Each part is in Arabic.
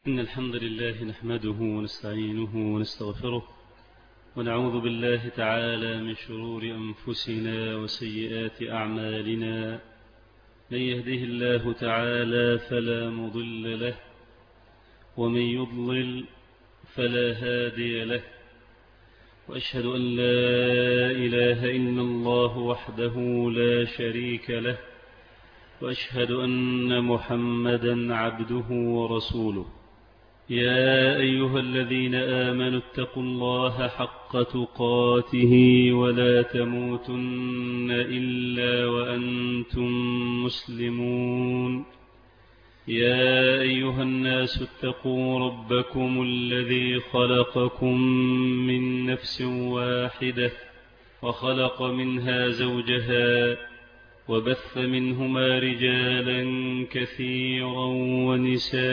إن الحمد لله نحمده ونستعينه ونستغفره ونعوذ بالله تعالى من شرور أنفسنا وسيئات أعمالنا. من يهده الله تعالى فلا مضل له ومن يضلل فلا هادي له، وأشهد أن لا إله إلا الله وحده لا شريك له، وأشهد أن محمدا عبده ورسوله. يا أيها الذين آمنوا اتقوا الله حق تقاته ولا تموتن إلا وأنتم مسلمون. يا أيها الناس اتقوا ربكم الذي خلقكم من نفس واحدة وخلق منها زوجها وبث منهما رجالا كثيرا ونساء،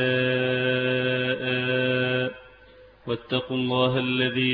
واتقوا الله الذي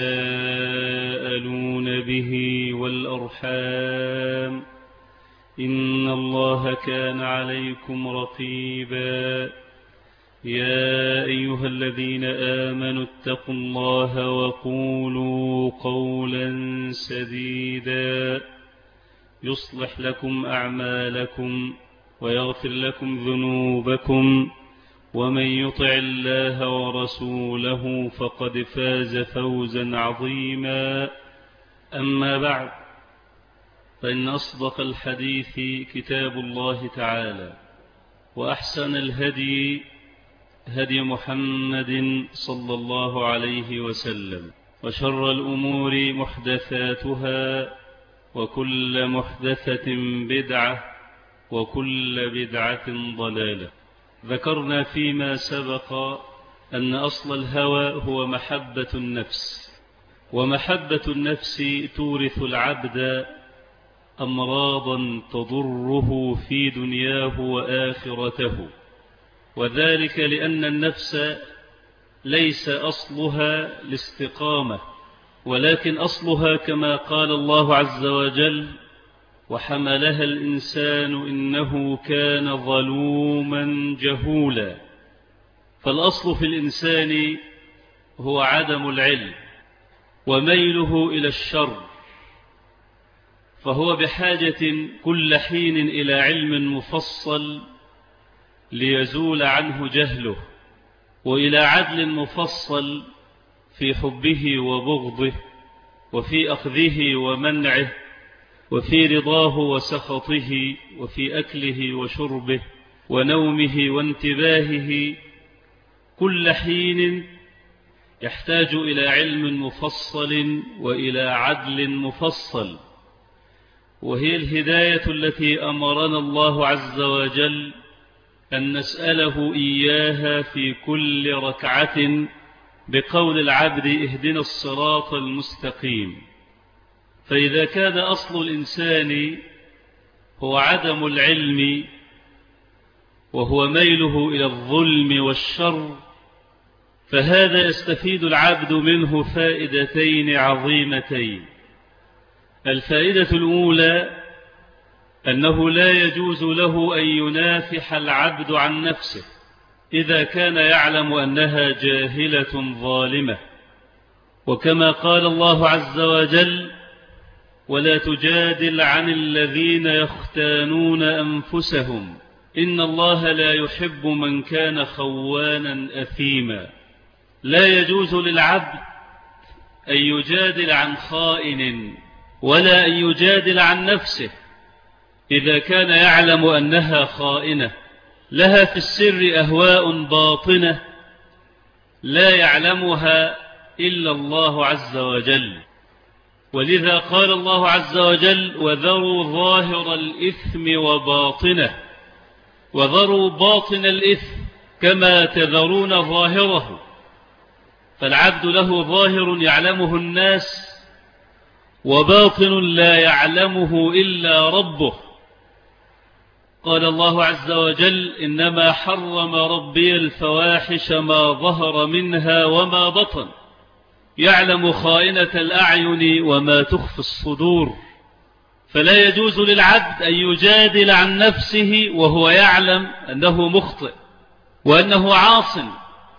تساءلون به والأرحام، إن الله كان عليكم رقيبا. يا أيها الذين آمنوا اتقوا الله وقولوا قولا سديدا يصلح لكم أعمالكم ويغفر لكم ذنوبكم، ومن يطع الله ورسوله فقد فاز فوزا عظيما. أما بعد، فإن أصدق الحديث كتاب الله تعالى، وأحسن الهدي هدي محمد صلى الله عليه وسلم، وشر الأمور محدثاتها، وكل محدثة بدعة، وكل بدعة ضلالة. ذكرنا فيما سبق أن أصل الهوى هو محبة النفس، ومحبة النفس تورث العبد أمراضا تضره في دنياه وآخرته، وذلك لأن النفس ليس أصلها الاستقامة، ولكن أصلها كما قال الله عز وجل: وحملها الإنسان إنه كان ظلوما جهولا. فالأصل في الإنسان هو عدم العلم وميله إلى الشر، فهو بحاجة كل حين إلى علم مفصل ليزول عنه جهله، وإلى عدل مفصل في حبه وبغضه، وفي أخذه ومنعه، وفي رضاه وسخطه، وفي أكله وشربه ونومه وانتباهه. كل حين يحتاج إلى علم مفصل وإلى عدل مفصل، وهي الهداية التي أمرنا الله عز وجل أن نسأله إياها في كل ركعة بقول العبد: اهدنا الصراط المستقيم. فإذا كان أصل الإنسان هو عدم العلم وهو ميله إلى الظلم والشر، فهذا يستفيد العبد منه فائدتين عظيمتين. الفائدة الأولى أنه لا يجوز له أن ينافح العبد عن نفسه إذا كان يعلم أنها جاهلة ظالمة، وكما قال الله عز وجل: ولا تجادل عن الذين يختانون أنفسهم إن الله لا يحب من كان خوانا أثيما. لا يجوز للعبد أن يجادل عن خائن، ولا أن يجادل عن نفسه إذا كان يعلم أنها خائنة، لها في السر أهواء باطنة لا يعلمها إلا الله عز وجل. ولذا قال الله عز وجل: وذروا ظاهر الإثم وباطنه، وذروا باطن الإثم كما تذرون ظاهره. فالعبد له ظاهر يعلمه الناس، وباطن لا يعلمه إلا ربه. قال الله عز وجل: إنما حرم ربي الفواحش ما ظهر منها وما بطن، يعلم خائنة الأعين وما تخفي الصدور. فلا يجوز للعبد أن يجادل عن نفسه وهو يعلم أنه مخطئ وأنه عاص،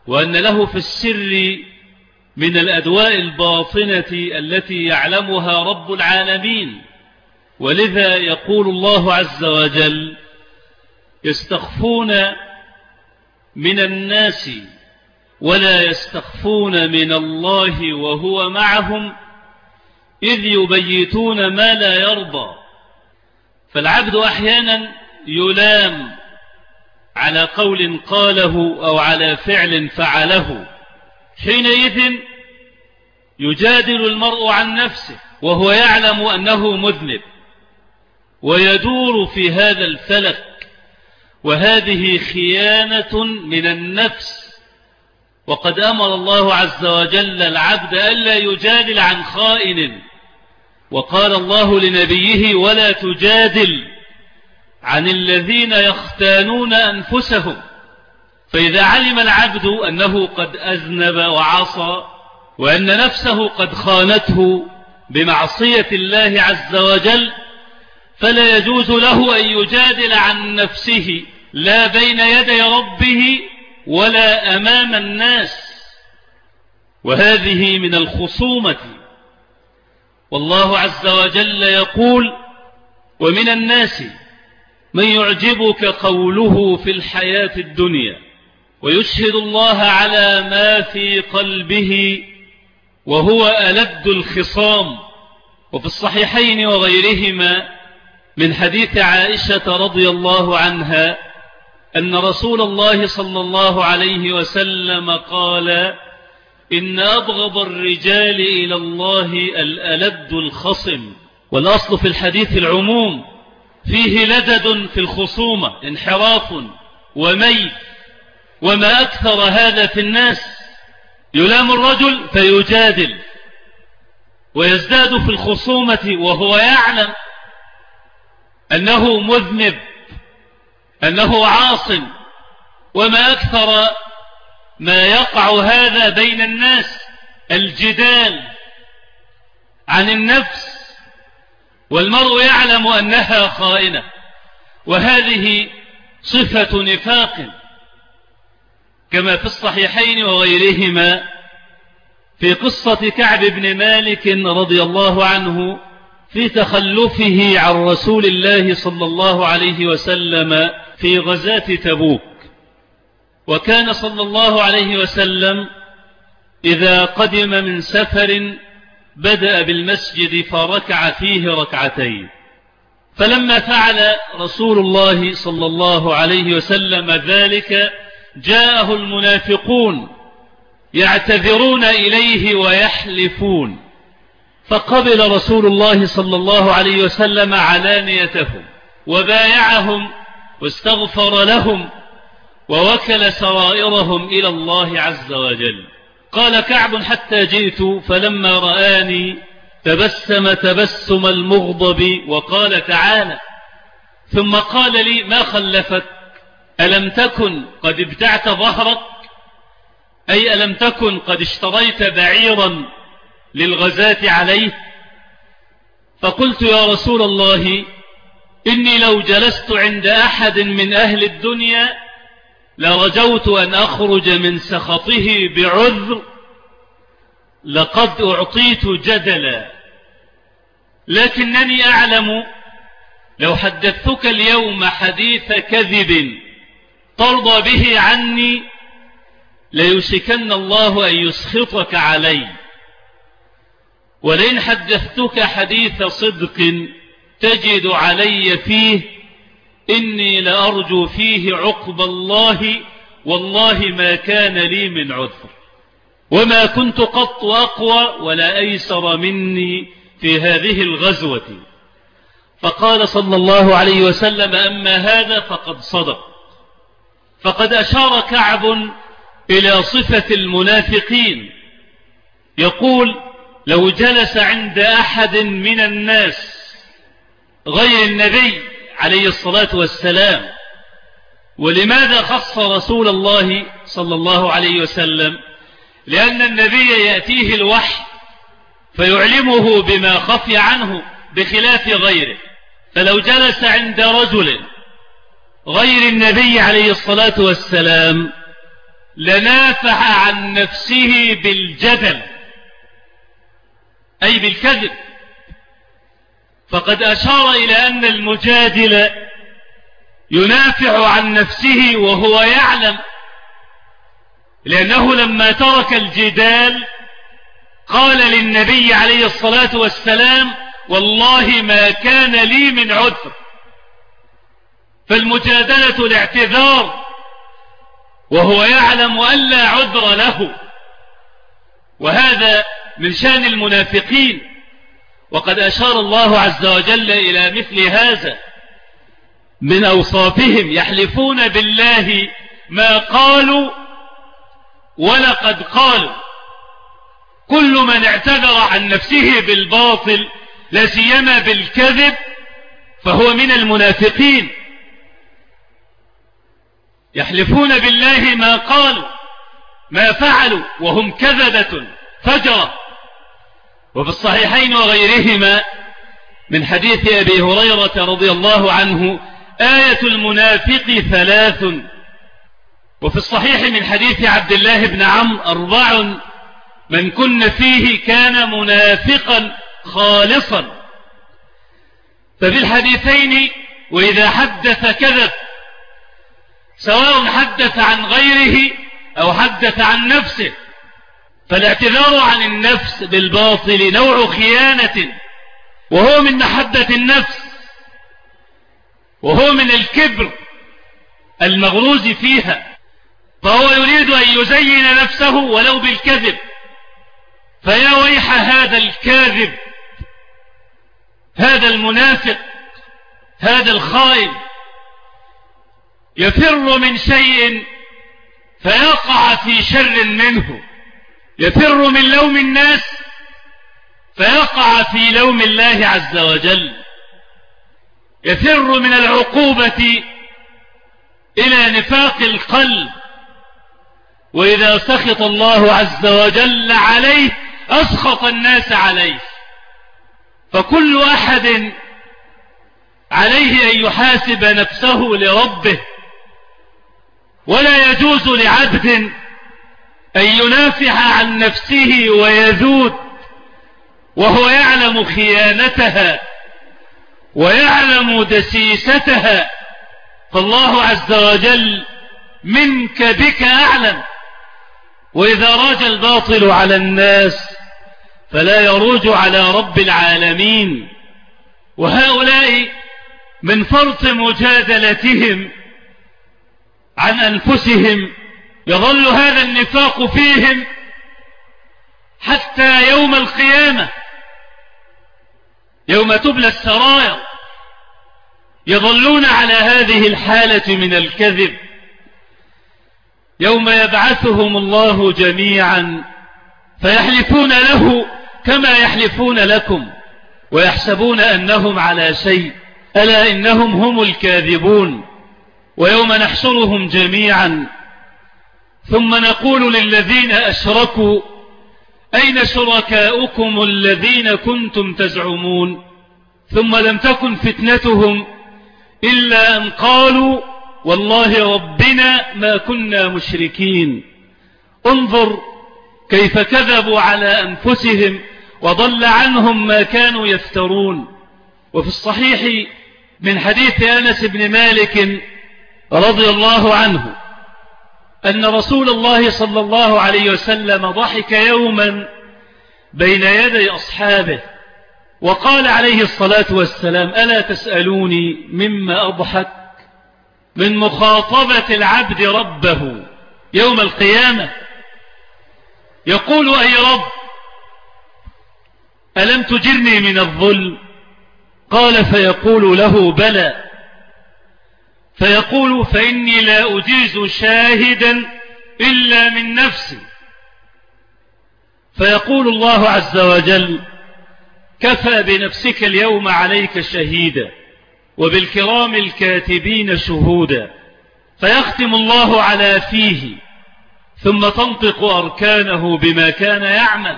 وأن له في السر من الأدواء الباطنة التي يعلمها رب العالمين. ولذا يقول الله عز وجل: يستخفون من الناس ولا يستخفون من الله وهو معهم إذ يبيتون ما لا يرضى. فالعبد أحيانا يلام على قول قاله أو على فعل فعله، حينئذ يجادل المرء عن نفسه وهو يعلم أنه مذنب، ويدور في هذا الفلك، وهذه خيانة من النفس. وقد أمر الله عز وجل العبد ألا يجادل عن خائن، وقال الله لنبيه: ولا تجادل عن الذين يختانون أنفسهم. فإذا علم العبد أنه قد أذنب وعصى، وأن نفسه قد خانته بمعصية الله عز وجل، فلا يجوز له أن يجادل عن نفسه لا بين يدي ربه ولا أمام الناس. وهذه من الخصومة. والله عز وجل يقول: ومن الناس من يعجبك قوله في الحياة الدنيا ويشهد الله على ما في قلبه وهو ألد الخصام. وفي الصحيحين وغيرهما من حديث عائشة رضي الله عنها أن رسول الله صلى الله عليه وسلم قال: إن أبغض الرجال إلى الله الألد الخصم. والأصل في الحديث العموم، فيه لدد في الخصومة، انحراف وميل. وما أكثر هذا في الناس، يلام الرجل فيجادل ويزداد في الخصومة وهو يعلم أنه مذنب، أنه عاص. وما أكثر ما يقع هذا بين الناس، الجدال عن النفس، والمرء يعلم أنها خائنة. وهذه صفة نفاق، كما في الصحيحين وغيرهما في قصة كعب بن مالك رضي الله عنه في تخلفه عن رسول الله صلى الله عليه وسلم في غزاة تبوك. وكان صلى الله عليه وسلم إذا قدم من سفر بدأ بالمسجد فركع فيه ركعتين. فلما فعل رسول الله صلى الله عليه وسلم ذلك جاءه المنافقون يعتذرون إليه ويحلفون، فقبل رسول الله صلى الله عليه وسلم علانيتهم وبايعهم واستغفر لهم ووكل سرائرهم إلى الله عز وجل. قال كعب: حتى جئت فلما رآني تبسم تبسم المغضب وقال: تعالى. ثم قال لي: ما خلفك؟ ألم تكن قد ابتعت ظهرك؟ أي ألم تكن قد اشتريت بعيرا للغزاة عليه؟ فقلت: يا رسول الله، إني لو جلست عند أحد من أهل الدنيا لرجوت أن أخرج من سخطه بعذر، لقد أعطيت جدلا، لكنني أعلم لو حدثتك اليوم حديث كذب ترضى به عني ليوشكن الله أن يسخطك علي، ولئن حدثتك حديث صدق تجد علي فيه إني لأرجو فيه عقب الله، والله ما كان لي من عذر، وما كنت قط أقوى ولا أيسر مني في هذه الغزوة. فقال صلى الله عليه وسلم: أما هذا فقد صدق. فقد أشار كعب إلى صفة المنافقين، يقول: لو جلس عند أحد من الناس غير النبي عليه الصلاة والسلام. ولماذا خص رسول الله صلى الله عليه وسلم؟ لأن النبي يأتيه الوحي فيعلمه بما خفي عنه بخلاف غيره. فلو جلس عند رجل غير النبي عليه الصلاة والسلام لنافح عن نفسه بالجدل أي بالكذب. فقد أشار إلى أن المجادل ينافع عن نفسه وهو يعلم، لأنه لما ترك الجدال قال للنبي عليه الصلاة والسلام: والله ما كان لي من عذر. فالمجادلة الاعتذار وهو يعلم أن لا عذر له، وهذا من شأن المنافقين. وقد أشار الله عز وجل إلى مثل هذا من أوصافهم: يحلفون بالله ما قالوا ولقد قالوا. كل من اعتذر عن نفسه بالباطل لا سيما بالكذب فهو من المنافقين. يحلفون بالله ما قالوا ما فعلوا وهم كذبة فجرة. وفي الصحيحين وغيرهما من حديث أبي هريرة رضي الله عنه: آية المنافق ثلاث. وفي الصحيح من حديث عبد الله بن عمرو: 4 من كن فيه كان منافقا خالصا. ففي الحديثين وإذا حدث كذب، سواء حدث عن غيره أو حدث عن نفسه. فالاعتذار عن النفس بالباطل نوع خيانة، وهو من محبة النفس، وهو من الكبر المغروز فيها. فهو يريد أن يزين نفسه ولو بالكذب. فيا ويح هذا الكاذب، هذا المنافق، هذا الخائن، يفر من شيء فيقع في شر منه. يفر من لوم الناس فيقع في لوم الله عز وجل. يفر من العقوبة إلى نفاق القلب، وإذا سخط الله عز وجل عليه أسخط الناس عليه. فكل أحد عليه أن يحاسب نفسه لربه، ولا يجوز لعبد أن ينافح عن نفسه ويذود وهو يعلم خيانتها ويعلم دسيستها. فالله عز وجل منك بك أعلم. وإذا راج الباطل على الناس فلا يروج على رب العالمين. وهؤلاء من فرط مجادلتهم عن أنفسهم يظل هذا النفاق فيهم حتى يوم القيامة، يوم تبلى السرائر، يظلون على هذه الحالة من الكذب. يوم يبعثهم الله جميعا فيحلفون له كما يحلفون لكم ويحسبون أنهم على شيء، ألا إنهم هم الكاذبون. ويوم نحشرهم جميعا ثم نقول للذين أشركوا أين شركاؤكم الذين كنتم تزعمون؟ ثم لم تكن فتنتهم إلا أن قالوا والله ربنا ما كنا مشركين. انظر كيف كذبوا على أنفسهم وضل عنهم ما كانوا يفترون. وفي الصحيح من حديث أنس بن مالك رضي الله عنه أن رسول الله صلى الله عليه وسلم ضحك يوما بين يدي أصحابه وقال عليه الصلاة والسلام: ألا تسألوني مما أضحك؟ من مخاطبة العبد ربه يوم القيامة. يقول: أي رب ألم تجرني من الظلم؟ قال: فيقول له: بلى. فيقول: فإني لا أجيز شاهدا إلا من نفسي. فيقول الله عز وجل: كفى بنفسك اليوم عليك شهيدا وبالكرام الكاتبين شهودا. فيختم الله على فيه ثم تنطق أركانه بما كان يعمل.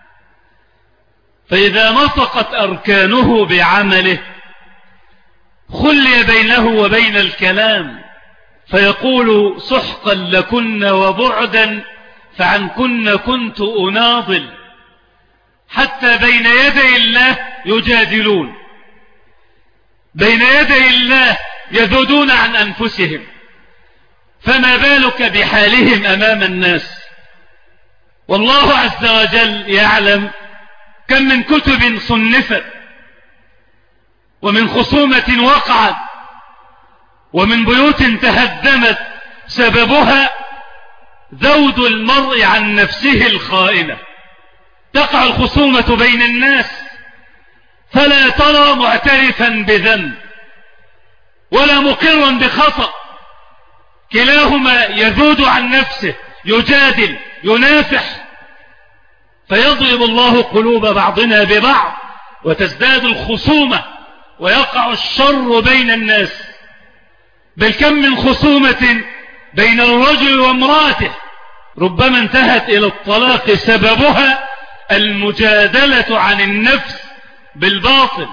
فإذا نطقت أركانه بعمله خلي بينه وبين الكلام، فيقول سحقا لكن وبعدا فعنكن كنت أناضل، حتى بين يدي الله يجادلون، بين يدي الله يذودون عن أنفسهم، فما بالك بحالهم أمام الناس. والله عز وجل يعلم كم من كتب صنفت، ومن خصومة وقعت، ومن بيوت تهدمت سببها ذود المرء عن نفسه الخائنة. تقع الخصومة بين الناس فلا ترى معترفا بذنب ولا مقرا بخطأ، كلاهما يذود عن نفسه، يجادل، ينافح، فيضرب الله قلوب بعضنا ببعض وتزداد الخصومة ويقع الشر بين الناس. بل كم من خصومة بين الرجل وامرأته ربما انتهت إلى الطلاق سببها المجادلة عن النفس بالباطل.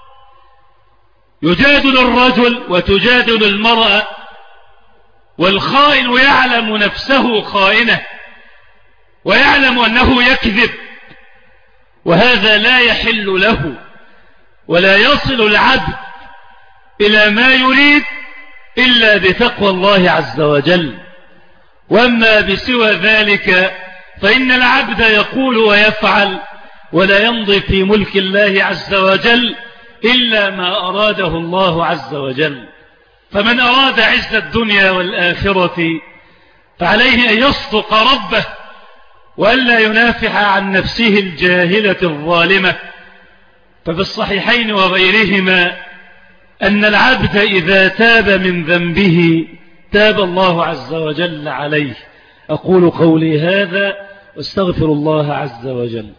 يجادل الرجل وتجادل المرأة، والخائن يعلم نفسه خائنة ويعلم أنه يكذب، وهذا لا يحل له، ولا يصل العبد إلى ما يريد إلا بتقوى الله عز وجل. وأما بسوى ذلك فإن العبد يقول ويفعل ولا يمضي في ملك الله عز وجل إلا ما أراده الله عز وجل. فمن أراد عز الدنيا والآخرة فعليه أن يصدق ربه وألا ينافح عن نفسه الجاهلة الظالمة. ففي الصحيحين وغيرهما أن العبد إذا تاب من ذنبه تاب الله عز وجل عليه. أقول قولي هذا واستغفر الله عز وجل.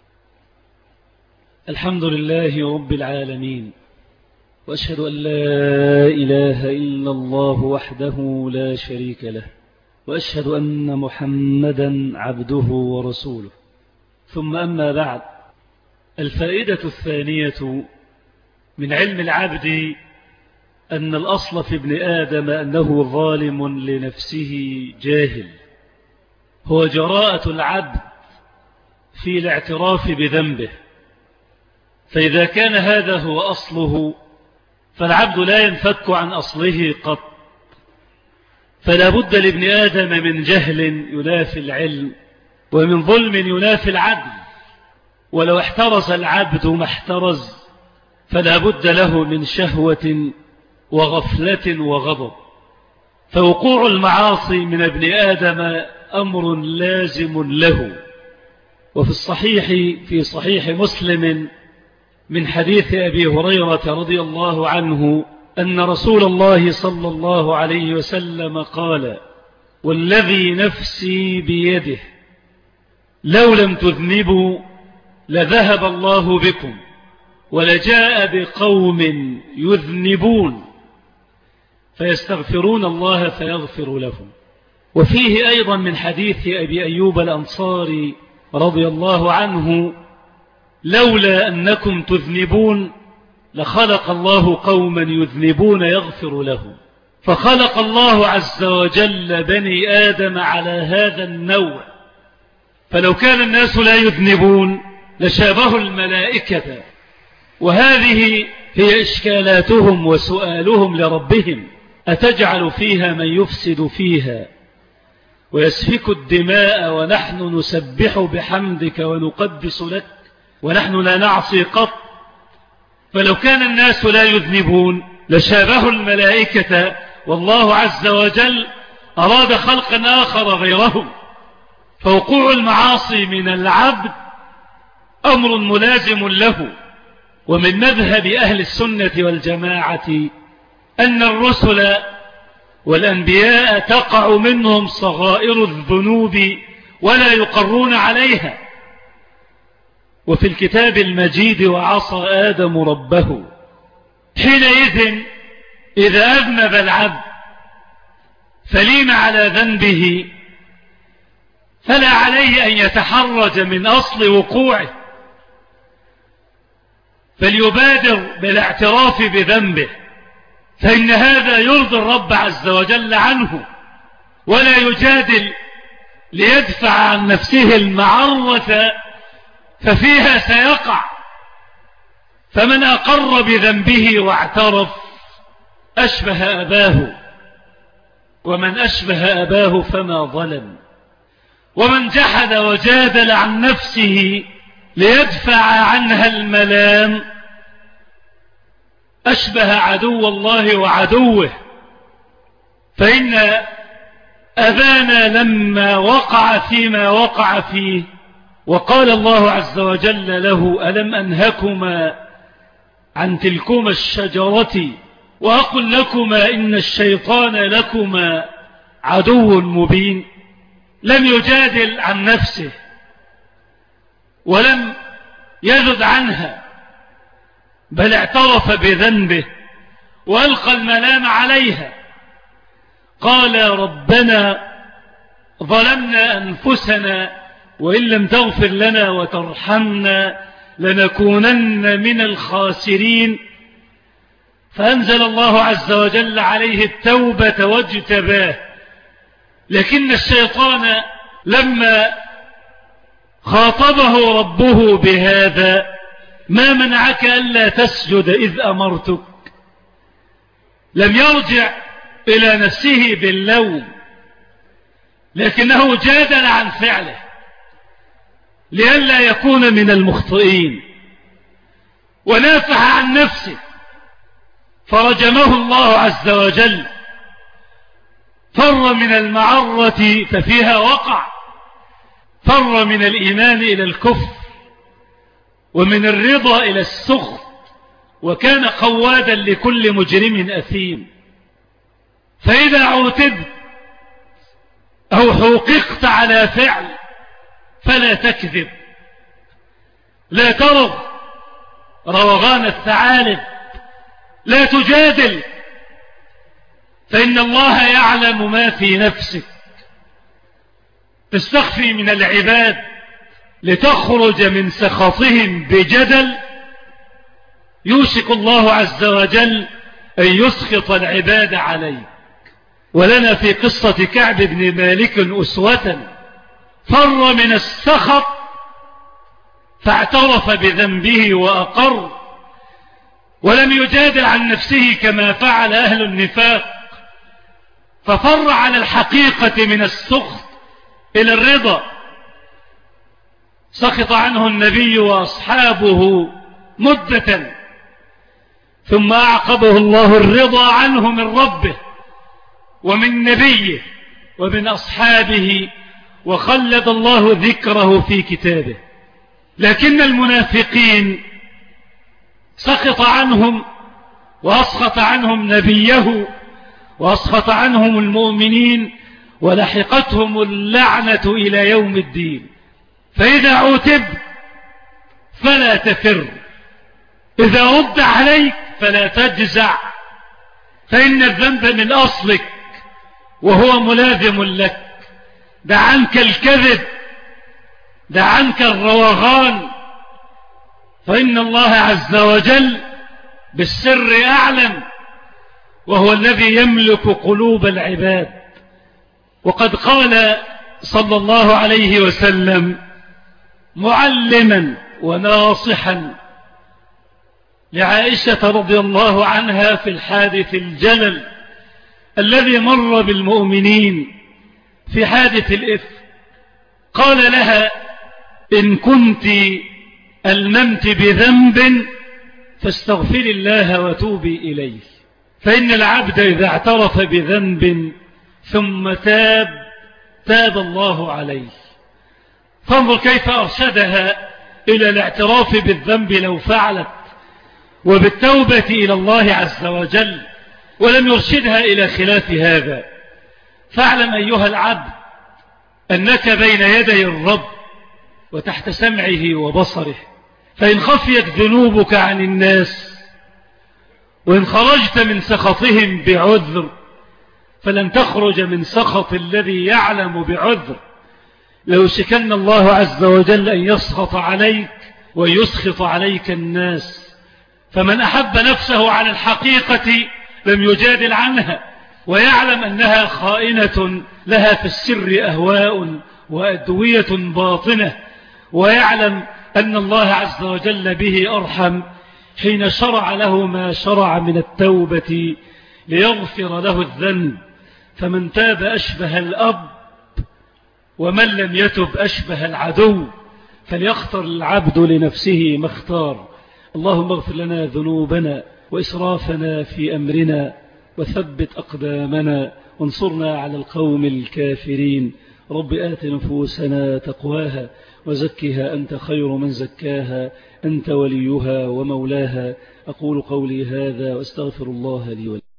الحمد لله رب العالمين، وأشهد أن لا إله إلا الله وحده لا شريك له، وأشهد أن محمدا عبده ورسوله. ثم أما بعد، الفائدة الثانية من علم العبد أن الأصل في ابن آدم أنه ظالم لنفسه جاهل. هو جراءة العبد في الاعتراف بذنبه، فإذا كان هذا هو أصله فالعبد لا ينفك عن أصله قط. فلا بد لابن آدم من جهل ينافي العلم، ومن ظلم ينافي العدل. ولو احترز العبد ما احترز فلا بد له من شهوة وغفلة وغضب. فوقوع المعاصي من ابن آدم أمر لازم له. وفي الصحيح في صحيح مسلم من حديث أبي هريرة رضي الله عنه أن رسول الله صلى الله عليه وسلم قال: والذي نفسي بيده لو لم تذنبوا لذهب الله بكم ولجاء بقوم يذنبون فيستغفرون الله فيغفر لهم. وفيه أيضا من حديث أبي أيوب الأنصاري رضي الله عنه: لولا أنكم تذنبون لخلق الله قوما يذنبون يغفر لهم. فخلق الله عز وجل بني آدم على هذا النوع، فلو كان الناس لا يذنبون لشابهوا الملائكة. وهذه هي إشكالاتهم وسؤالهم لربهم: أتجعل فيها من يفسد فيها ويسفك الدماء ونحن نسبح بحمدك ونقدس لك ونحن لا نعصي قط. فلو كان الناس لا يذنبون لشابهوا الملائكة، والله عز وجل أراد خلقا آخر غيرهم. فوقوع المعاصي من العبد أمر ملازم له. ومن مذهب أهل السنة والجماعة أن الرسل والأنبياء تقع منهم صغائر الذنوب ولا يقرون عليها. وفي الكتاب المجيد: وعصى آدم ربه. حينئذ إذا أذنب العبد فلين على ذنبه فلا عليه أن يتحرج من أصل وقوعه، فليبادر بالاعتراف بذنبه، فإن هذا يرضي الرب عز وجل عنه، ولا يجادل ليدفع عن نفسه المعرة ففيها سيقع. فمن أقر بذنبه واعترف أشبه أباه، ومن أشبه أباه فما ظلم. ومن جحد وجادل عن نفسه ليدفع عنها الملام أشبه عدو الله وعدوه. فإن أبانا لما وقع فيما وقع فيه وقال الله عز وجل له: ألم أنهكما عن تلكما الشجرة وأقل لكما إن الشيطان لكما عدو مبين، لم يجادل عن نفسه ولم يذد عنها، بل اعترف بذنبه وألقى الملام عليها. قال: ربنا ظلمنا أنفسنا وإن لم تغفر لنا وترحمنا لنكونن من الخاسرين. فأنزل الله عز وجل عليه التوبة واجتباه. لكن الشيطان لما خاطبه ربه بهذا: ما منعك ألا تسجد إذ أمرتك، لم يرجع إلى نفسه باللوم، لكنه جادل عن فعله لئلا يكون من المخطئين، ونافح عن نفسه فرجمه الله عز وجل. فر من المعرة ففيها وقع، فر من الإيمان إلى الكفر، ومن الرضا إلى السخط، وكان قوادا لكل مجرم أثيم. فإذا عوتبت أو حوققت على فعل فلا تكذب، لا ترغ روغان الثعالب، لا تجادل، فإن الله يعلم ما في نفسك. تستخفي من العباد لتخرج من سخطهم بجدل، يوشك الله عز وجل أن يسخط العباد عليك. ولنا في قصة كعب بن مالك أسوة، فر من السخط فاعترف بذنبه وأقر، ولم يجادل عن نفسه كما فعل أهل النفاق، ففر على الحقيقة من السخط إلى الرضا. سخط عنه النبي وأصحابه مدة، ثم أعقبه الله الرضا عنه من ربه ومن نبيه ومن أصحابه، وخلد الله ذكره في كتابه. لكن المنافقين سخط عنهم وأسخط عنهم نبيه وأسخط عنهم المؤمنين، ولحقتهم اللعنة إلى يوم الدين. فإذا عوتب فلا تفر، إذا رد عليك فلا تجزع، فإن الذنب من أصلك وهو ملازم لك. دع عنك الكذب، دع عنك الروغان، فإن الله عز وجل بالسر أعلم، وهو الذي يملك قلوب العباد. وقد قال صلى الله عليه وسلم معلما وناصحا لعائشة رضي الله عنها في الحادث الجلل الذي مر بالمؤمنين في حادث الإفك، قال لها: إن كنت ألممت بذنب فاستغفري الله وتوبي إليه، فإن العبد إذا اعترف بذنب ثم تاب الله عليه. فانظر كيف أرشدها إلى الاعتراف بالذنب لو فعلت، وبالتوبة إلى الله عز وجل، ولم يرشدها إلى خلاف هذا. فاعلم أيها العبد أنك بين يدي الرب وتحت سمعه وبصره، فإن خفيت ذنوبك عن الناس وإن خرجت من سخطهم بعذر فلن تخرج من سخط الذي يعلم بعذر. لو شكن الله عز وجل أن يسخط عليك ويسخط عليك الناس. فمن أحب نفسه على الحقيقة لم يجادل عنها، ويعلم أنها خائنة لها في السر أهواء وأدوية باطنة، ويعلم أن الله عز وجل به أرحم حين شرع له ما شرع من التوبة ليغفر له الذنب. فمن تاب أشبه الأب، ومن لم يتب أشبه العدو، فليختر العبد لنفسه ما اختار. اللهم اغفر لنا ذنوبنا وإسرافنا في أمرنا، وثبت أقدامنا، وانصرنا على القوم الكافرين. رب آت نفوسنا تقواها وزكها أنت خير من زكاها، أنت وليها ومولاها. أقول قولي هذا وأستغفر الله لي ولكم.